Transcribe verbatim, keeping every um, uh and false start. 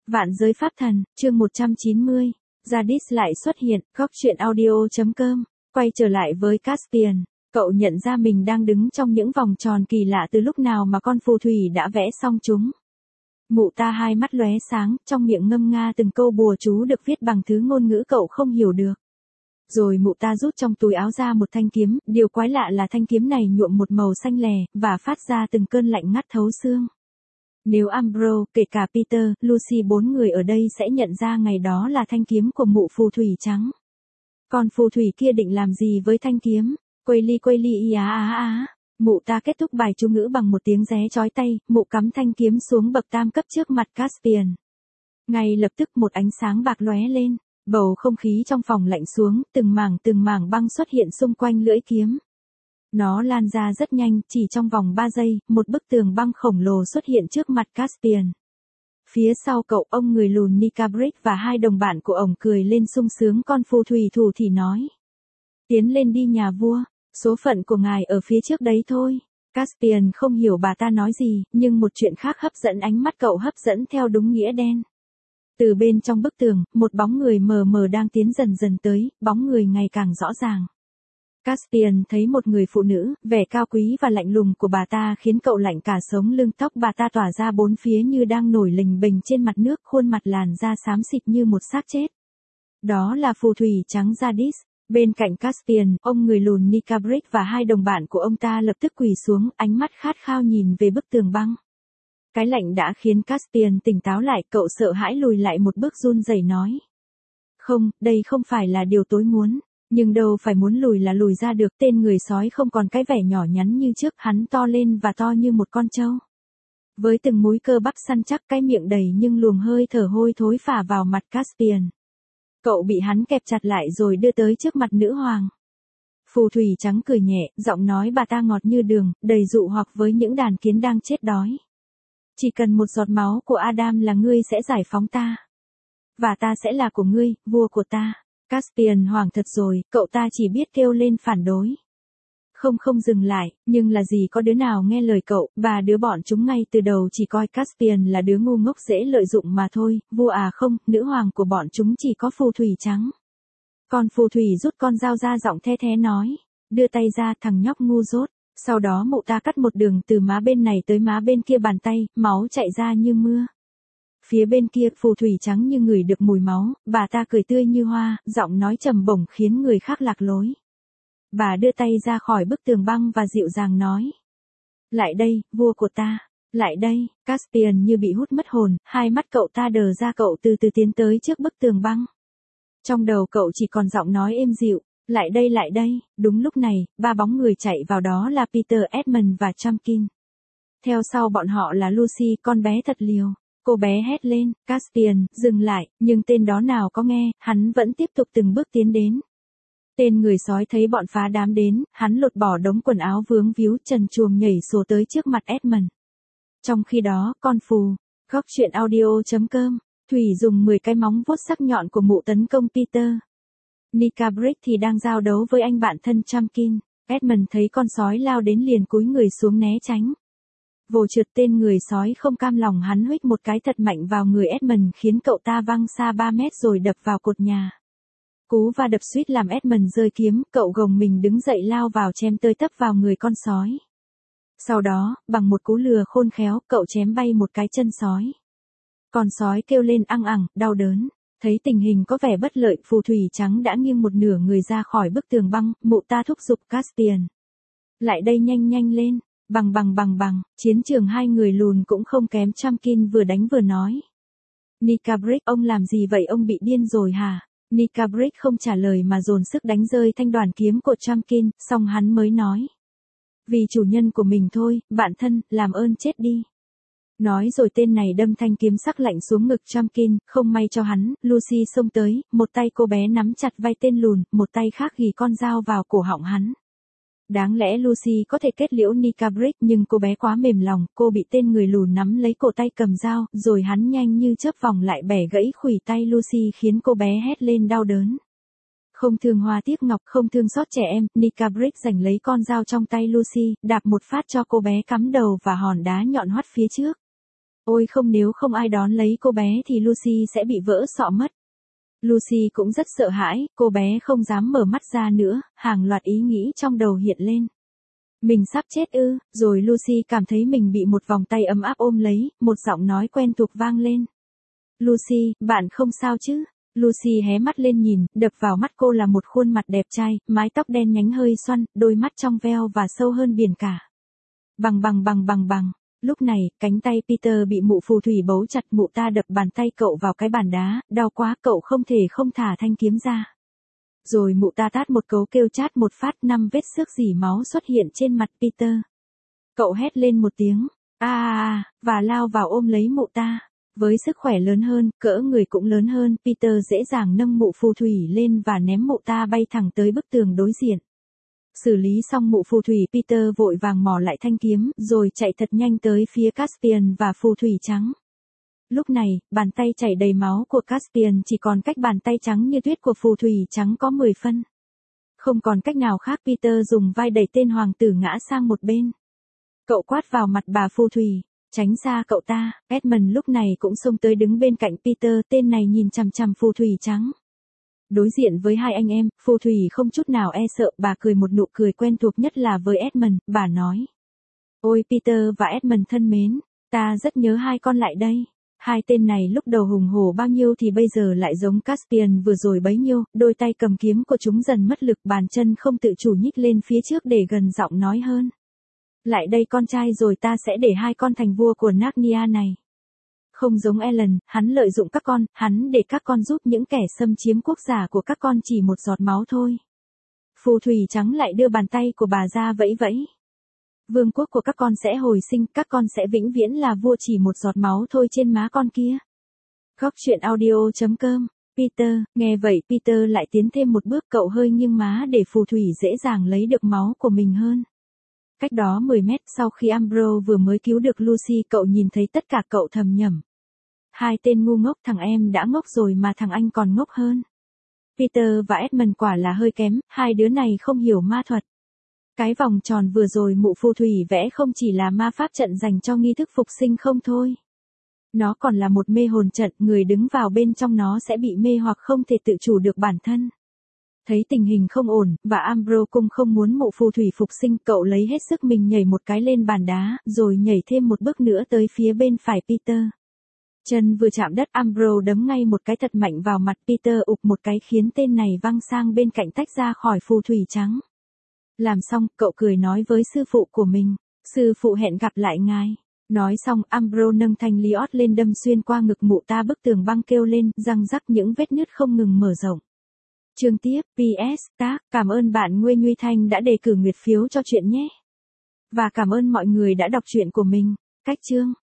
Vạn giới pháp thần, chương một trăm chín mươi. Jadis lại xuất hiện, góc truyện audio.com. Quay trở lại với Caspian. Cậu nhận ra mình đang đứng trong những vòng tròn kỳ lạ từ lúc nào mà con phù thủy đã vẽ xong chúng. Mụ ta hai mắt lóe sáng, trong miệng ngâm nga từng câu bùa chú được viết bằng thứ ngôn ngữ cậu không hiểu được. Rồi mụ ta rút trong túi áo ra một thanh kiếm, điều quái lạ là thanh kiếm này nhuộm một màu xanh lè, và phát ra từng cơn lạnh ngắt thấu xương. Nếu Ambrose, kể cả Peter, Lucy bốn người ở đây sẽ nhận ra ngày đó là thanh kiếm của mụ phù thủy trắng. Còn phù thủy kia định làm gì với thanh kiếm? Quây ly quây ly y á á á. Mụ ta kết thúc bài chú ngữ bằng một tiếng ré chói tai, mụ cắm thanh kiếm xuống bậc tam cấp trước mặt Caspian. Ngay lập tức một ánh sáng bạc lóe lên, bầu không khí trong phòng lạnh xuống, từng mảng từng mảng băng xuất hiện xung quanh lưỡi kiếm. Nó lan ra rất nhanh, chỉ trong vòng ba giây, một bức tường băng khổng lồ xuất hiện trước mặt Caspian. Phía sau cậu, ông người lùn Nicabrick và hai đồng bạn của ông cười lên sung sướng. Con phù thủy thủ thì nói: "Tiến lên đi nhà vua, số phận của ngài ở phía trước đấy thôi." Caspian không hiểu bà ta nói gì, nhưng một chuyện khác hấp dẫn ánh mắt cậu, hấp dẫn theo đúng nghĩa đen. Từ bên trong bức tường, một bóng người mờ mờ đang tiến dần dần tới, bóng người ngày càng rõ ràng. Caspian thấy một người phụ nữ, vẻ cao quý và lạnh lùng của bà ta khiến cậu lạnh cả sống lưng. Tóc bà ta tỏa ra bốn phía như đang nổi lềnh bềnh trên mặt nước, khuôn mặt làn da xám xịt như một xác chết. Đó là phù thủy trắng Jadis. Bên cạnh Caspian, ông người lùn Nicabrick và hai đồng bạn của ông ta lập tức quỳ xuống, ánh mắt khát khao nhìn về bức tường băng. Cái lạnh đã khiến Caspian tỉnh táo lại, cậu sợ hãi lùi lại một bước, run rẩy nói: "Không, đây không phải là điều tôi muốn." Nhưng đâu phải muốn lùi là lùi ra được. Tên người sói không còn cái vẻ nhỏ nhắn như trước, hắn to lên và to như một con trâu. Với từng múi cơ bắp săn chắc, cái miệng đầy nhưng luồng hơi thở hôi thối phả vào mặt Caspian. Cậu bị hắn kẹp chặt lại rồi đưa tới trước mặt nữ hoàng. Phù thủy trắng cười nhẹ, giọng nói bà ta ngọt như đường, đầy dụ hoặc với những đàn kiến đang chết đói. "Chỉ cần một giọt máu của Adam là ngươi sẽ giải phóng ta. Và ta sẽ là của ngươi, vua của ta." Caspian hoảng thật rồi, cậu ta chỉ biết kêu lên phản đối. Không không dừng lại, nhưng là gì có đứa nào nghe lời cậu, và đứa bọn chúng ngay từ đầu chỉ coi Caspian là đứa ngu ngốc dễ lợi dụng mà thôi. "Vua à không, nữ hoàng của bọn chúng chỉ có phù thủy trắng." Còn phù thủy rút con dao ra, giọng the thé nói: "Đưa tay ra, thằng nhóc ngu dốt." Sau đó mụ ta cắt một đường từ má bên này tới má bên kia bàn tay, máu chảy ra như mưa. Phía bên kia, phù thủy trắng như ngửi được mùi máu, bà ta cười tươi như hoa, giọng nói trầm bổng khiến người khác lạc lối. Bà đưa tay ra khỏi bức tường băng và dịu dàng nói: "Lại đây, vua của ta, lại đây." Caspian như bị hút mất hồn, hai mắt cậu ta đờ ra, cậu từ từ tiến tới trước bức tường băng. Trong đầu cậu chỉ còn giọng nói êm dịu: "Lại đây, lại đây." Đúng lúc này, ba bóng người chạy vào, đó là Peter, Edmund và Chamkin. Theo sau bọn họ là Lucy, con bé thật liều. Cô bé hét lên. Caspian dừng lại, nhưng tên đó nào có nghe, hắn vẫn tiếp tục từng bước tiến đến. Tên người sói thấy bọn phá đám đến, hắn lột bỏ đống quần áo vướng víu, trần truồng nhảy sổ tới trước mặt Edmund. Trong khi đó, con phù, góc truyện audio.com, Thủy dùng mười cái móng vuốt sắc nhọn của mụ tấn công Peter. Nicabrick thì đang giao đấu với anh bạn thân Chamkin. Edmund thấy con sói lao đến liền cúi người xuống né tránh. Vồ trượt, tên người sói không cam lòng, hắn huých một cái thật mạnh vào người Edmund khiến cậu ta văng xa ba mét rồi đập vào cột nhà. Cú va đập suýt làm Edmund rơi kiếm, cậu gồng mình đứng dậy lao vào chém tơi tấp vào người con sói. Sau đó, bằng một cú lừa khôn khéo, cậu chém bay một cái chân sói. Con sói kêu lên ăng ẳng, đau đớn. Thấy tình hình có vẻ bất lợi, phù thủy trắng đã nghiêng một nửa người ra khỏi bức tường băng, mụ ta thúc giục Caspian: "Lại đây, nhanh nhanh lên." Bằng bằng bằng bằng, chiến trường hai người lùn cũng không kém. Chamkin vừa đánh vừa nói: "Nicabrick, ông làm gì vậy, ông bị điên rồi hả?" Nicabrick không trả lời mà dồn sức đánh rơi thanh đoàn kiếm của Chamkin, xong hắn mới nói: "Vì chủ nhân của mình thôi, bạn thân, làm ơn chết đi." Nói rồi tên này đâm thanh kiếm sắc lạnh xuống ngực Chamkin. Không may cho hắn, Lucy xông tới, một tay cô bé nắm chặt vai tên lùn, một tay khác ghì con dao vào cổ họng hắn. Đáng lẽ Lucy có thể kết liễu Nicabrick, nhưng cô bé quá mềm lòng, cô bị tên người lùn nắm lấy cổ tay cầm dao, rồi hắn nhanh như chớp vòng lại bẻ gãy khuỷu tay Lucy khiến cô bé hét lên đau đớn. Không thương hoa tiếc ngọc, không thương xót trẻ em, Nicabrick giành lấy con dao trong tay Lucy, đạp một phát cho cô bé cắm đầu và hòn đá nhọn hoắt phía trước. Ôi không, nếu không ai đón lấy cô bé thì Lucy sẽ bị vỡ sọ mất. Lucy cũng rất sợ hãi, cô bé không dám mở mắt ra nữa, hàng loạt ý nghĩ trong đầu hiện lên. Mình sắp chết ư, rồi Lucy cảm thấy mình bị một vòng tay ấm áp ôm lấy, một giọng nói quen thuộc vang lên. Lucy, bạn không sao chứ? Lucy hé mắt lên nhìn, đập vào mắt cô là một khuôn mặt đẹp trai, mái tóc đen nhánh hơi xoăn, đôi mắt trong veo và sâu hơn biển cả. Bằng bằng bằng bằng bằng. Lúc này, cánh tay Peter bị mụ phù thủy bấu chặt, mụ ta đập bàn tay cậu vào cái bàn đá, đau quá, cậu không thể không thả thanh kiếm ra. Rồi mụ ta tát một cấu kêu chát một phát, năm vết xước rỉ máu xuất hiện trên mặt Peter. Cậu hét lên một tiếng, a a a, và lao vào ôm lấy mụ ta. Với sức khỏe lớn hơn, cỡ người cũng lớn hơn, Peter dễ dàng nâng mụ phù thủy lên và ném mụ ta bay thẳng tới bức tường đối diện. Xử lý xong mụ phù thủy, Peter vội vàng mò lại thanh kiếm, rồi chạy thật nhanh tới phía Caspian và phù thủy trắng. Lúc này, bàn tay chảy đầy máu của Caspian chỉ còn cách bàn tay trắng như tuyết của phù thủy trắng có mười phân. Không còn cách nào khác, Peter dùng vai đẩy tên hoàng tử ngã sang một bên. Cậu quát vào mặt bà phù thủy, tránh xa cậu ta. Edmund lúc này cũng xông tới đứng bên cạnh Peter, tên này nhìn chằm chằm phù thủy trắng. Đối diện với hai anh em, phù thủy không chút nào e sợ, bà cười một nụ cười quen thuộc nhất là với Edmund, bà nói. Ôi Peter và Edmund thân mến, ta rất nhớ hai con lại đây. Hai tên này lúc đầu hùng hổ bao nhiêu thì bây giờ lại giống Caspian vừa rồi bấy nhiêu, đôi tay cầm kiếm của chúng dần mất lực, bàn chân không tự chủ nhích lên phía trước để gần giọng nói hơn. Lại đây con trai, rồi ta sẽ để hai con thành vua của Narnia này. Không giống Ellen, hắn lợi dụng các con, hắn để các con giúp những kẻ xâm chiếm quốc gia của các con chỉ một giọt máu thôi. Phù thủy trắng lại đưa bàn tay của bà ra vẫy vẫy. Vương quốc của các con sẽ hồi sinh, các con sẽ vĩnh viễn là vua, chỉ một giọt máu thôi trên má con kia. Góc truyện audio chấm com. Peter, nghe vậy Peter lại tiến thêm một bước, cậu hơi nghiêng má để phù thủy dễ dàng lấy được máu của mình hơn. Cách đó mười mét, sau khi Ambrose vừa mới cứu được Lucy, cậu nhìn thấy tất cả, cậu thầm nhẩm. Hai tên ngu ngốc, thằng em đã ngốc rồi mà thằng anh còn ngốc hơn. Peter và Edmund quả là hơi kém, hai đứa này không hiểu ma thuật. Cái vòng tròn vừa rồi mụ phù thủy vẽ không chỉ là ma pháp trận dành cho nghi thức phục sinh không thôi. Nó còn là một mê hồn trận, người đứng vào bên trong nó sẽ bị mê hoặc không thể tự chủ được bản thân. Thấy tình hình không ổn, và Ambrose cũng không muốn mụ phù thủy phục sinh, cậu lấy hết sức mình nhảy một cái lên bàn đá, rồi nhảy thêm một bước nữa tới phía bên phải Peter. Chân vừa chạm đất, Ambrose đấm ngay một cái thật mạnh vào mặt Peter, ụp một cái khiến tên này văng sang bên cạnh tách ra khỏi phù thủy trắng. Làm xong, cậu cười nói với sư phụ của mình, sư phụ hẹn gặp lại ngài. Nói xong, Ambrose nâng thanh liot lên đâm xuyên qua ngực mụ ta, bức tường băng kêu lên, răng rắc, những vết nứt không ngừng mở rộng. Chương tiếp, pê ét, tác, cảm ơn bạn Nguê Nhuy Thanh đã đề cử nguyệt phiếu cho chuyện nhé. Và cảm ơn mọi người đã đọc truyện của mình. Cách chương.